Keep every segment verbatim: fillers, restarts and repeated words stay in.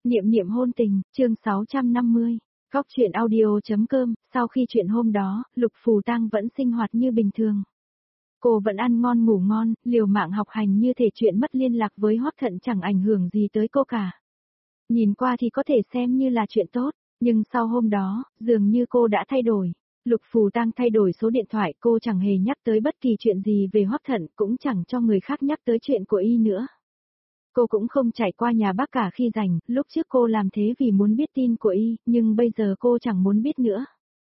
Niệm niệm hôn tình, chương sáu trăm năm mươi. Góc truyện audio.com, sau khi chuyện hôm đó, Lục Phù Tang vẫn sinh hoạt như bình thường. Cô vẫn ăn ngon ngủ ngon, liều mạng học hành như thể chuyện mất liên lạc với Hoắc Thận chẳng ảnh hưởng gì tới cô cả. Nhìn qua thì có thể xem như là chuyện tốt, nhưng sau hôm đó, dường như cô đã thay đổi. Lục Phù Tang thay đổi số điện thoại, cô chẳng hề nhắc tới bất kỳ chuyện gì về Hoắc Thận, cũng chẳng cho người khác nhắc tới chuyện của y nữa. Cô cũng không chạy qua nhà bác cả khi rảnh, lúc trước cô làm thế vì muốn biết tin của y, nhưng bây giờ cô chẳng muốn biết nữa.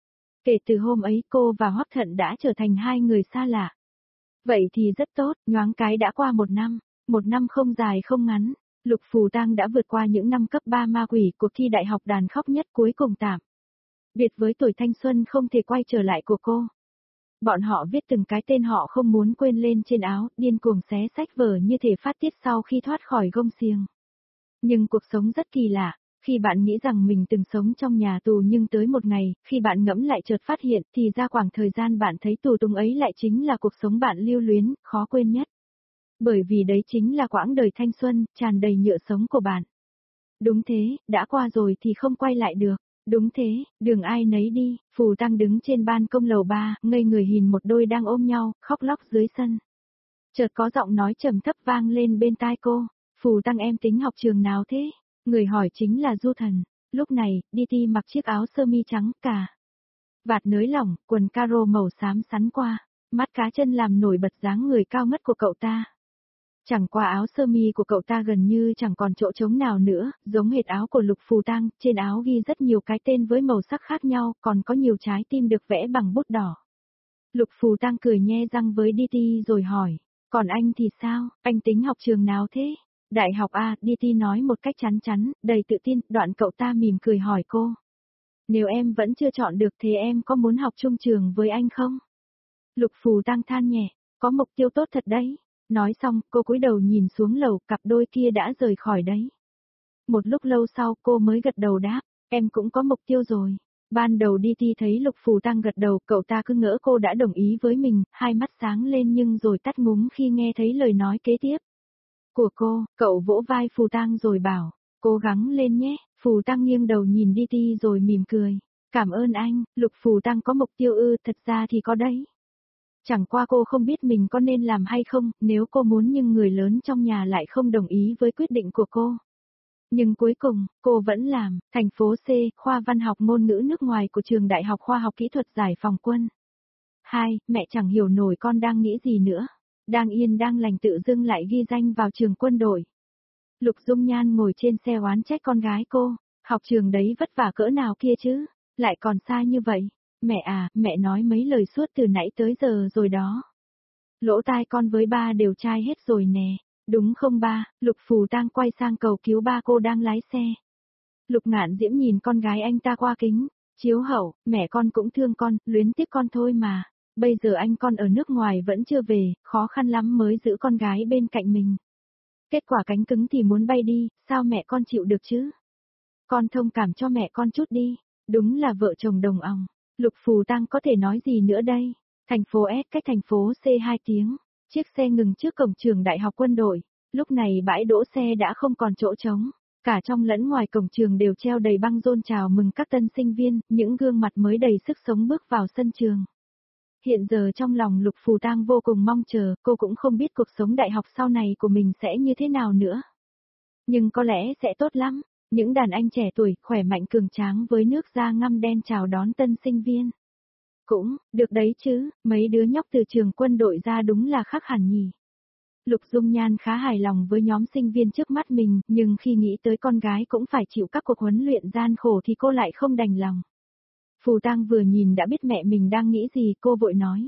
Kể từ hôm ấy cô và Hoắc Thận đã trở thành hai người xa lạ. Vậy thì rất tốt, nhoáng cái đã qua một năm, một năm không dài không ngắn, Lục Phù Tang đã vượt qua những năm cấp ba ma quỷ, cuộc thi đại học đàn khóc nhất cuối cùng tạm biệt với tuổi thanh xuân không thể quay trở lại của cô. Bọn họ viết từng cái tên họ không muốn quên lên trên áo, điên cuồng xé sách vở như thể phát tiết sau khi thoát khỏi gông xiềng. Nhưng cuộc sống rất kỳ lạ, khi bạn nghĩ rằng mình từng sống trong nhà tù nhưng tới một ngày, khi bạn ngẫm lại chợt phát hiện thì ra khoảng thời gian bạn thấy tù túng ấy lại chính là cuộc sống bạn lưu luyến, khó quên nhất. Bởi vì đấy chính là quãng đời thanh xuân, tràn đầy nhựa sống của bạn. Đúng thế, đã qua rồi thì không quay lại được. Đúng thế, đường ai nấy đi, Phù Tang đứng trên ban công lầu ba, ngây người nhìn một đôi đang ôm nhau, khóc lóc dưới sân. Chợt có giọng nói trầm thấp vang lên bên tai cô, Phù Tang em tính học trường nào thế? Người hỏi chính là Du Thần. Lúc này, đi ti mặc chiếc áo sơ mi trắng, cả vạt nới lỏng, quần caro màu xám sắn qua, mắt cá chân làm nổi bật dáng người cao ngất của cậu ta. Chẳng qua áo sơ mi của cậu ta gần như chẳng còn chỗ trống nào nữa, giống hệt áo của Lục Phù Tang, trên áo ghi rất nhiều cái tên với màu sắc khác nhau, còn có nhiều trái tim được vẽ bằng bút đỏ. Lục Phù Tang cười nhe răng với đê tê rồi hỏi, còn anh thì sao, anh tính học trường nào thế? Đại học A, đê tê nói một cách chắn chắn, đầy tự tin, đoạn cậu ta mỉm cười hỏi cô. Nếu em vẫn chưa chọn được thì em có muốn học chung trường với anh không? Lục Phù Tang than nhẹ, có mục tiêu tốt thật đấy. Nói xong, cô cúi đầu nhìn xuống lầu, cặp đôi kia đã rời khỏi đấy. Một lúc lâu sau cô mới gật đầu đáp, em cũng có mục tiêu rồi. Ban đầu đê tê thấy Lục Phù Tang gật đầu, cậu ta cứ ngỡ cô đã đồng ý với mình, hai mắt sáng lên nhưng rồi tắt ngúm khi nghe thấy lời nói kế tiếp của cô. Cậu vỗ vai Phù Tang rồi bảo, cố gắng lên nhé. Phù Tang nghiêng đầu nhìn đê tê rồi mỉm cười, cảm ơn anh. Lục Phù Tang có mục tiêu ư? Thật ra thì có đấy. Chẳng qua cô không biết mình có nên làm hay không, nếu cô muốn nhưng người lớn trong nhà lại không đồng ý với quyết định của cô. Nhưng cuối cùng, cô vẫn làm. Thành phố C, khoa văn học ngôn ngữ nước ngoài của trường Đại học Khoa học Kỹ thuật Giải Phóng Quân. Hai, mẹ chẳng hiểu nổi con đang nghĩ gì nữa. Đang yên đang lành tự dưng lại ghi danh vào trường quân đội. Lục Dung Nhan ngồi trên xe oán trách con gái cô, học trường đấy vất vả cỡ nào kia chứ, lại còn xa như vậy. Mẹ à, mẹ nói mấy lời suốt từ nãy tới giờ rồi đó. Lỗ tai con với ba đều chai hết rồi nè. Đúng không ba? Lục Phù Tang quay sang cầu cứu ba cô đang lái xe. Lục Ngạn Diễm nhìn con gái anh ta qua kính. Chiếu hậu, mẹ con cũng thương con, luyến tiếc con thôi mà. Bây giờ anh con ở nước ngoài vẫn chưa về, khó khăn lắm mới giữ con gái bên cạnh mình. Kết quả cánh cứng thì muốn bay đi, sao mẹ con chịu được chứ? Con thông cảm cho mẹ con chút đi. Đúng là vợ chồng đồng òng. Lục Phù Tang có thể nói gì nữa đây? Thành phố S cách thành phố C hai tiếng. Chiếc xe ngừng trước cổng trường Đại học Quân đội. Lúc này bãi đỗ xe đã không còn chỗ trống. Cả trong lẫn ngoài cổng trường đều treo đầy băng rôn chào mừng các tân sinh viên, những gương mặt mới đầy sức sống bước vào sân trường. Hiện giờ trong lòng Lục Phù Tang vô cùng mong chờ, cô cũng không biết cuộc sống đại học sau này của mình sẽ như thế nào nữa. Nhưng có lẽ sẽ tốt lắm. Những đàn anh trẻ tuổi, khỏe mạnh cường tráng với nước da ngăm đen chào đón tân sinh viên. Cũng, được đấy chứ, mấy đứa nhóc từ trường quân đội ra đúng là khác hẳn nhỉ. Lục Dung Nhan khá hài lòng với nhóm sinh viên trước mắt mình, nhưng khi nghĩ tới con gái cũng phải chịu các cuộc huấn luyện gian khổ thì cô lại không đành lòng. Phù Tang vừa nhìn đã biết mẹ mình đang nghĩ gì, cô vội nói.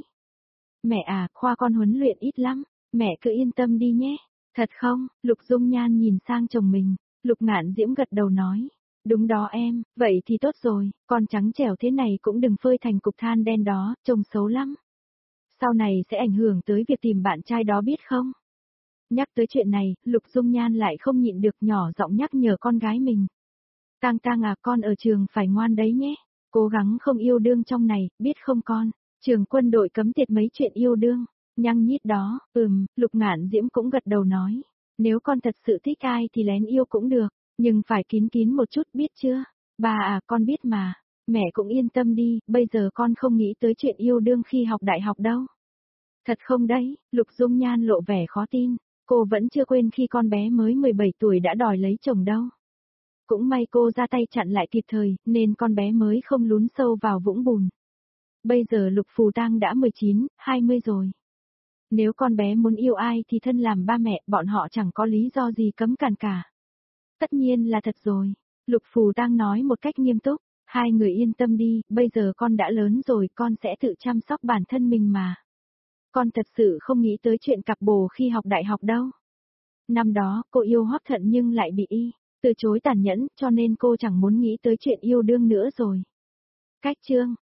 Mẹ à, khoa con huấn luyện ít lắm, mẹ cứ yên tâm đi nhé. Thật không? Lục Dung Nhan nhìn sang chồng mình. Lục Ngạn Diễm gật đầu nói. Đúng đó em, vậy thì tốt rồi, con trắng trẻo thế này cũng đừng phơi thành cục than đen đó, trông xấu lắm. Sau này sẽ ảnh hưởng tới việc tìm bạn trai đó biết không? Nhắc tới chuyện này, Lục Dung Nhan lại không nhịn được nhỏ giọng nhắc nhở con gái mình. Tang Tang à, con ở trường phải ngoan đấy nhé, cố gắng không yêu đương trong này, biết không con? Trường quân đội cấm tiệt mấy chuyện yêu đương. Nhăng nhít đó, ừm, Lục Ngạn Diễm cũng gật đầu nói. Nếu con thật sự thích ai thì lén yêu cũng được. Nhưng phải kín kín một chút biết chưa? Bà à, con biết mà. Mẹ cũng yên tâm đi, bây giờ con không nghĩ tới chuyện yêu đương khi học đại học đâu. Thật không đấy, Lục Dung Nhan lộ vẻ khó tin. Cô vẫn chưa quên khi con bé mới mười bảy tuổi đã đòi lấy chồng đâu. Cũng may cô ra tay chặn lại kịp thời, nên con bé mới không lún sâu vào vũng bùn. Bây giờ Lục Phù Tang đã mười chín, hai mươi rồi. Nếu con bé muốn yêu ai thì thân làm ba mẹ, bọn họ chẳng có lý do gì cấm cản cả. Tất nhiên là thật rồi. Lục Phù Tang nói một cách nghiêm túc. Hai người yên tâm đi, bây giờ con đã lớn rồi, con sẽ tự chăm sóc bản thân mình mà. Con thật sự không nghĩ tới chuyện cặp bồ khi học đại học đâu. Năm đó, cô yêu Hoắc Thận nhưng lại bị y từ chối tàn nhẫn, cho nên cô chẳng muốn nghĩ tới chuyện yêu đương nữa rồi. Cách chương